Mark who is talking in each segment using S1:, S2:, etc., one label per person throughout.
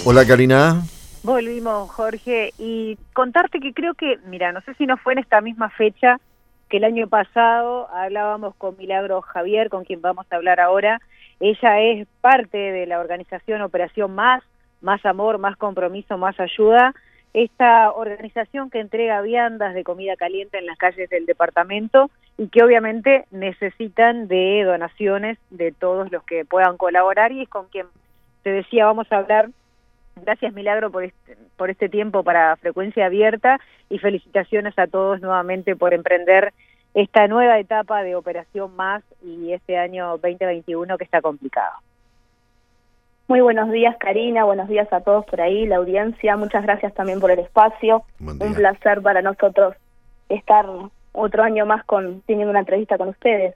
S1: Hola Karina.
S2: Volvimos, Jorge, y contarte que creo que, mira, no sé si no fue en esta misma fecha que el año pasado hablábamos con Milagro Javier, con quien vamos a hablar ahora. Ella es parte de la organización Operación Más Amor, Más Compromiso, Más Ayuda, esta organización que entrega viandas de comida caliente en las calles del departamento y que obviamente necesitan de donaciones de todos los que puedan colaborar, y es con quien te decía vamos a hablar. Gracias, Milagro, por este tiempo para Frecuencia Abierta, y felicitaciones a todos nuevamente por emprender esta nueva etapa de Operación Más y este año 2021 que está complicado.
S3: Muy buenos días, Karina, buenos días a todos por ahí, la audiencia, muchas gracias también por el espacio. Un placer para nosotros estar otro año más teniendo una entrevista con ustedes.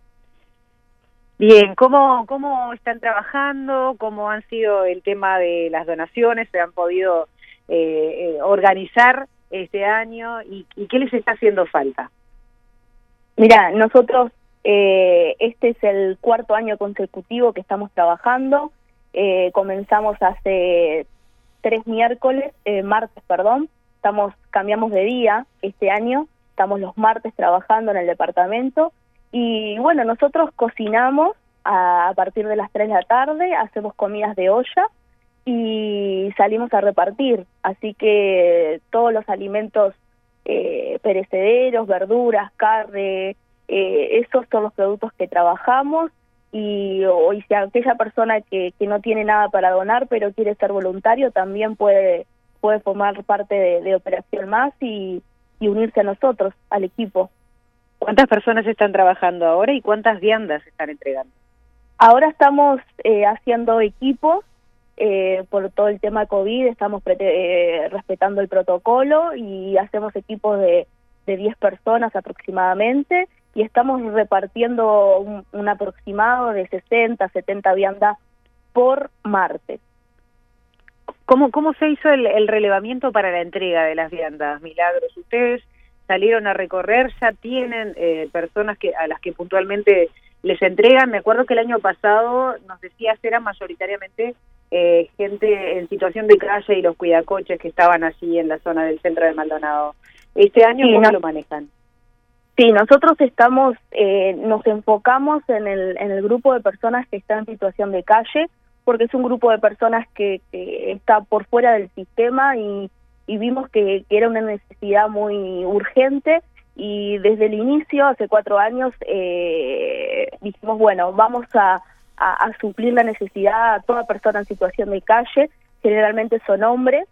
S2: Bien, ¿cómo están trabajando? ¿Cómo han sido el tema de las donaciones? ¿Se han podido organizar este año? ¿Y qué les está haciendo falta?
S3: Mira, nosotros este es el 4º año consecutivo que estamos trabajando. Comenzamos hace 3 martes, cambiamos de día este año, estamos los martes trabajando en el departamento. Y bueno, nosotros cocinamos a partir de las 3 de la tarde, hacemos comidas de olla y salimos a repartir. Así que todos los alimentos perecederos, verduras, carne, esos son los productos que trabajamos. Y si aquella persona que no tiene nada para donar pero quiere ser voluntario, también puede formar parte de Operación Más y unirse a nosotros, al equipo.
S2: ¿Cuántas personas están trabajando ahora y cuántas viandas están entregando?
S3: Ahora estamos haciendo equipos por todo el tema COVID, estamos respetando el protocolo y hacemos equipos de 10 personas aproximadamente y estamos repartiendo un aproximado de 60, 70 viandas por martes.
S2: ¿Cómo se hizo el relevamiento para la entrega de las viandas, Milagros? ¿Ustedes salieron a recorrer, ya tienen personas a las que puntualmente les entregan? Me acuerdo que el año pasado nos decías eran mayoritariamente gente en situación de calle y los cuidacoches que estaban allí en la zona del centro de Maldonado. ¿Este año
S3: sí,
S2: cómo lo manejan?
S3: Sí, nosotros nos enfocamos en el grupo de personas que están en situación de calle, porque es un grupo de personas que está por fuera del sistema y vimos que era una necesidad muy urgente, y desde el inicio, hace 4 años, dijimos, bueno, vamos a suplir la necesidad a toda persona en situación de calle, generalmente son hombres,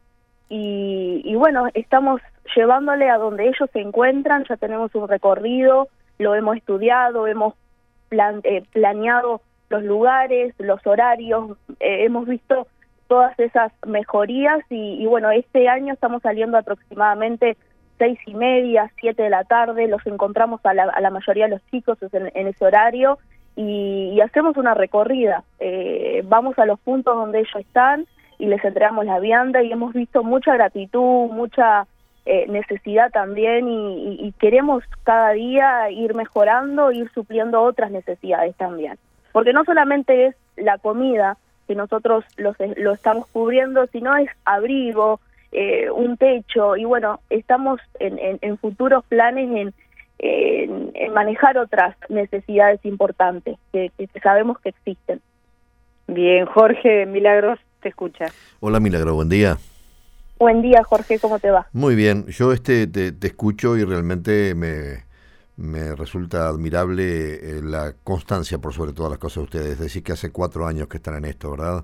S3: y bueno, estamos llevándole a donde ellos se encuentran. Ya tenemos un recorrido, lo hemos estudiado, hemos planeado los lugares, los horarios, hemos visto todas esas mejorías y bueno, este año estamos saliendo aproximadamente 6:30, 7 de la tarde, los encontramos a la mayoría de los chicos en ese horario y hacemos una recorrida, vamos a los puntos donde ellos están y les entregamos la vianda y hemos visto mucha gratitud, mucha necesidad también y queremos cada día ir mejorando, ir supliendo otras necesidades también, porque no solamente es la comida que nosotros lo estamos cubriendo, sino es abrigo, un techo, y bueno, estamos en futuros planes en manejar otras necesidades importantes que sabemos que existen.
S2: Bien, Jorge, Milagros, te escucha.
S1: Hola Milagro, buen día.
S3: Buen día, Jorge, ¿cómo te va?
S1: Muy bien, yo te escucho y realmente me resulta admirable la constancia por sobre todas las cosas de ustedes. Es decir, que hace 4 años que están en esto, ¿verdad?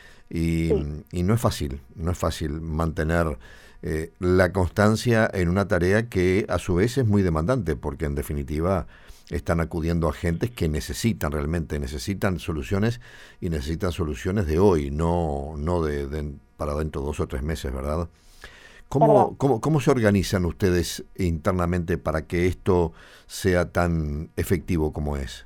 S1: Y no es fácil mantener la constancia en una tarea que a su vez es muy demandante, porque en definitiva están acudiendo a gentes que necesitan soluciones, y necesitan soluciones de hoy, no para dentro de 2 o 3 meses, ¿verdad? ¿Cómo se organizan ustedes internamente para que esto sea tan efectivo como es?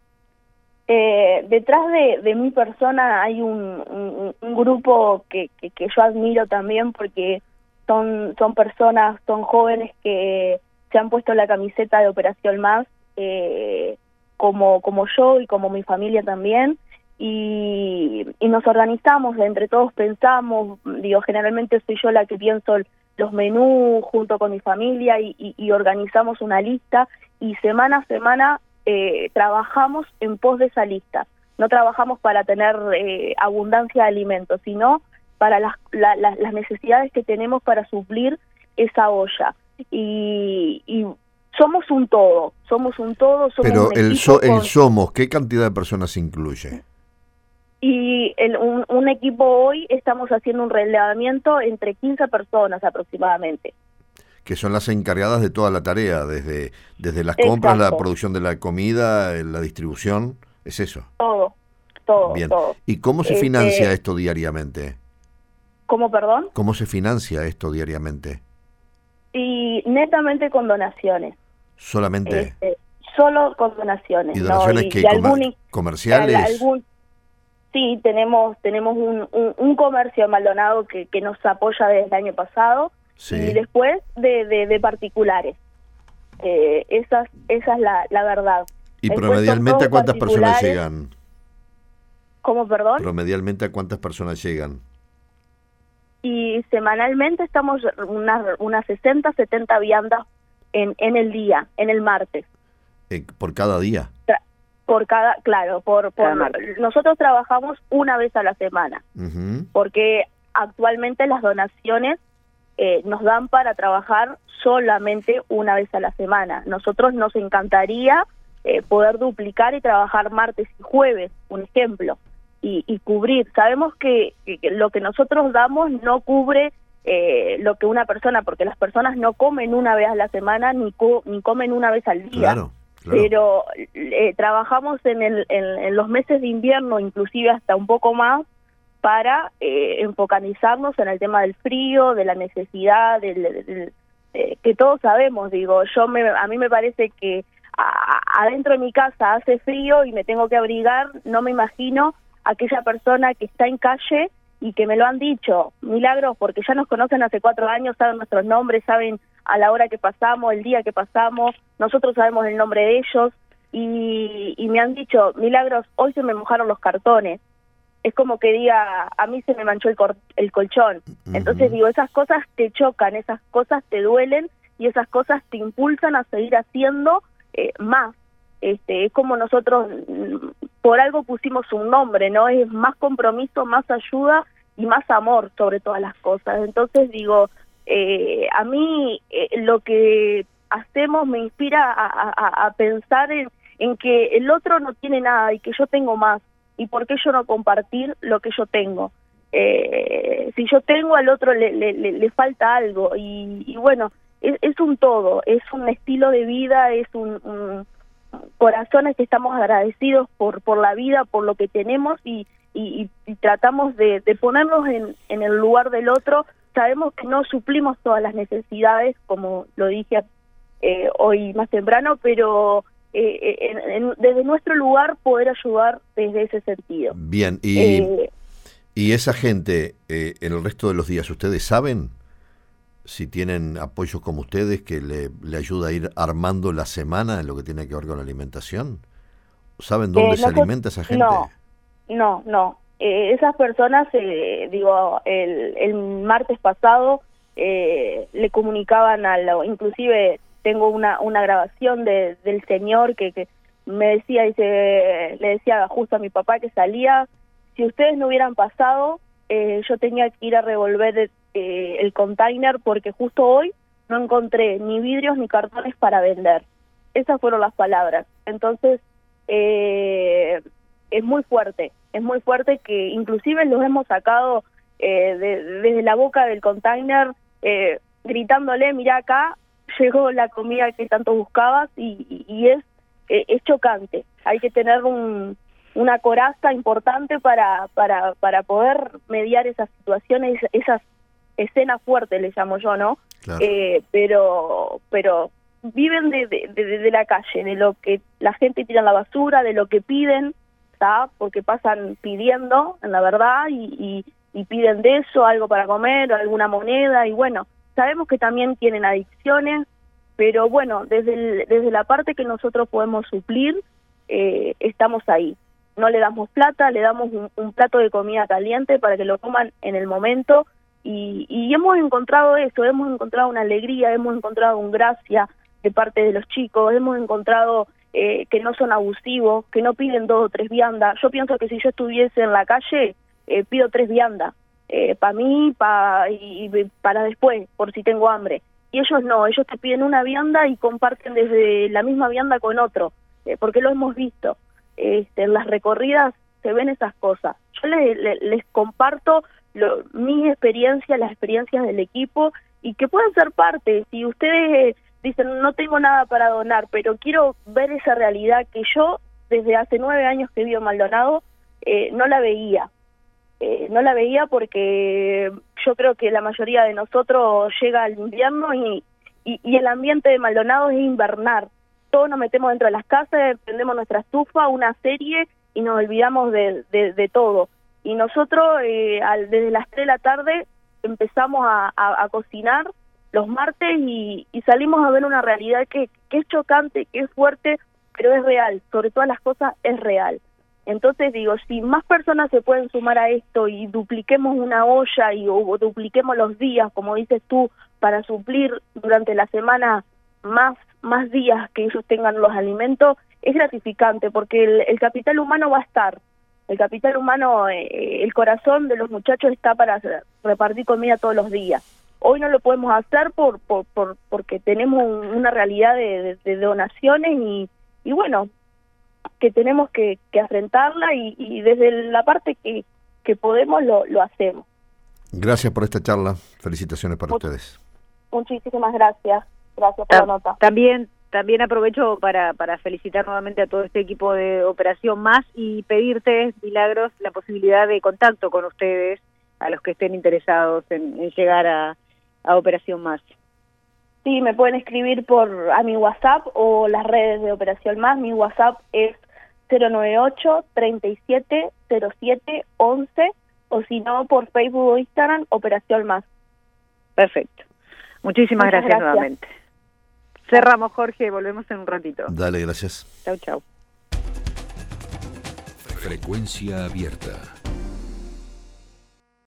S3: Detrás de mi persona hay un grupo que yo admiro también, porque son personas, son jóvenes que se han puesto la camiseta de Operación Más, como yo y como mi familia también, y nos organizamos, entre todos pensamos, digo, generalmente soy yo la que pienso los menús junto con mi familia y organizamos una lista y semana a semana trabajamos en pos de esa lista. No trabajamos para tener abundancia de alimentos, sino para las necesidades que tenemos para suplir esa olla. Y somos un todo, somos
S1: Pero
S3: un
S1: el
S3: equipo
S1: somos, ¿qué cantidad de personas incluye?
S3: y un equipo hoy estamos haciendo un relevamiento entre 15 personas aproximadamente.
S1: Que son las encargadas de toda la tarea, desde las compras,
S3: Exacto.
S1: la producción de la comida, la distribución, ¿es eso?
S3: Todo,
S1: Bien.
S3: todo.
S1: ¿Y cómo se financia esto diariamente?
S3: ¿Cómo, perdón?
S1: ¿Cómo se financia esto diariamente?
S3: Y netamente con donaciones.
S1: ¿Solamente?
S3: Solo con donaciones.
S1: ¿Y donaciones
S3: ¿no?
S1: que comerciales?
S3: Sí, tenemos un comercio en Maldonado que nos apoya desde el año pasado,
S1: sí.
S3: Y después de particulares. Esa es la verdad.
S1: ¿Y
S3: Después
S1: promedialmente a cuántas personas
S3: particulares.
S1: llegan?
S3: ¿Cómo, perdón?
S1: ¿Promedialmente a cuántas personas llegan?
S3: Y semanalmente estamos unas 60, 70 viandas en el día, en el martes.
S1: ¿Por cada día?
S3: Nosotros trabajamos una vez a la semana, porque actualmente las donaciones nos dan para trabajar solamente una vez a la semana. Nosotros nos encantaría poder duplicar y trabajar martes y jueves, un ejemplo, y cubrir. Sabemos que lo que nosotros damos no cubre lo que una persona, porque las personas no comen una vez a la semana ni comen una vez al día.
S1: Claro.
S3: Pero trabajamos en los meses de invierno, inclusive hasta un poco más, para enfocanizarnos en el tema del frío, de la necesidad, que todos sabemos. Digo, a mí me parece que adentro de mi casa hace frío y me tengo que abrigar. No me imagino aquella persona que está en calle y que me lo han dicho, Milagros, porque ya nos conocen hace 4 años, saben nuestros nombres, saben a la hora que pasamos, el día que pasamos, nosotros sabemos el nombre de ellos, y me han dicho, Milagros, hoy se me mojaron los cartones. Es como que diga, a mí se me manchó el colchón. Entonces digo, esas cosas te chocan, esas cosas te duelen, y esas cosas te impulsan a seguir haciendo más. Es como nosotros, por algo pusimos un nombre, ¿no? Es más compromiso, más ayuda y más amor sobre todas las cosas. Entonces digo, a mí lo que hacemos me inspira a pensar en que el otro no tiene nada y que yo tengo más, y por qué yo no compartir lo que yo tengo. Si yo tengo, al otro le falta algo, y bueno, es un todo, es un estilo de vida, es un corazones que estamos agradecidos por la vida, por lo que tenemos, y tratamos de ponernos en el lugar del otro. Sabemos que no suplimos todas las necesidades, como lo dije hoy más temprano, pero desde nuestro lugar poder ayudar desde ese sentido.
S1: Bien, y esa gente, en el resto de los días, ¿ustedes saben si tienen apoyos como ustedes que le ayuda a ir armando la semana en lo que tiene que ver con la alimentación? ¿Saben dónde se alimenta esa gente?
S3: No. Esas personas, el martes pasado le comunicaban inclusive tengo una grabación del señor que me decía, le decía justo a mi papá que salía, si ustedes no hubieran pasado, yo tenía que ir a revolver el container porque justo hoy no encontré ni vidrios ni cartones para vender. Esas fueron las palabras. Entonces, es muy fuerte que inclusive los hemos sacado desde la boca del container gritándole, mira acá, llegó la comida que tanto buscabas, y es chocante. Hay que tener una coraza importante para poder mediar esas situaciones, esas escenas fuertes, les llamo yo, ¿no?
S1: Claro.
S3: Pero viven de la calle, de lo que la gente tira en la basura, de lo que piden, ¿está? Porque pasan pidiendo, en la verdad, y piden de eso, algo para comer, alguna moneda, y bueno, sabemos que también tienen adicciones, pero bueno, desde la parte que nosotros podemos suplir, estamos ahí. no le damos plata, le damos un plato de comida caliente para que lo coman en el momento, y hemos encontrado eso, hemos encontrado una alegría, hemos encontrado un gracia de parte de los chicos, hemos encontrado que no son abusivos, que no piden 2 o 3 viandas. Yo pienso que si yo estuviese en la calle, pido 3 viandas, para mí y para después, por si tengo hambre. Y ellos no, ellos te piden una vianda y comparten desde la misma vianda con otro, porque lo hemos visto. En las recorridas se ven esas cosas. Yo les comparto mis experiencias, las experiencias del equipo, y que puedan ser parte. Si ustedes dicen, no tengo nada para donar, pero quiero ver esa realidad que yo, desde hace 9 años que vivo en Maldonado, no la veía. No la veía porque yo creo que la mayoría de nosotros llega el invierno y el ambiente de Maldonado es invernar. Todos nos metemos dentro de las casas, prendemos nuestra estufa, una serie y nos olvidamos de todo. Y nosotros desde las 3 de la tarde empezamos a cocinar los martes y salimos a ver una realidad que es chocante, que es fuerte, pero es real. Sobre todas las cosas es real. Entonces digo, si más personas se pueden sumar a esto y dupliquemos una olla o dupliquemos los días, como dices tú, para suplir durante la semana más días que ellos tengan los alimentos, es gratificante, porque el capital humano va a estar. El capital humano, el corazón de los muchachos está para repartir comida todos los días. Hoy no lo podemos hacer porque tenemos una realidad de donaciones y bueno, que tenemos que afrontarla y desde la parte que podemos lo hacemos.
S1: Gracias por esta charla. Felicitaciones para ustedes.
S3: Muchísimas gracias. Gracias por la nota.
S2: También aprovecho para felicitar nuevamente a todo este equipo de Operación Más y pedirte, Milagros, la posibilidad de contacto con ustedes, a los que estén interesados en llegar a Operación Más.
S3: Sí, me pueden escribir a mi WhatsApp o las redes de Operación Más. Mi WhatsApp es 098-3707-11, o si no, por Facebook o Instagram, Operación Más.
S2: Perfecto. Muchísimas gracias nuevamente. Cerramos, Jorge, volvemos en un ratito.
S1: Dale, gracias.
S2: Chau, chau.
S4: Frecuencia abierta.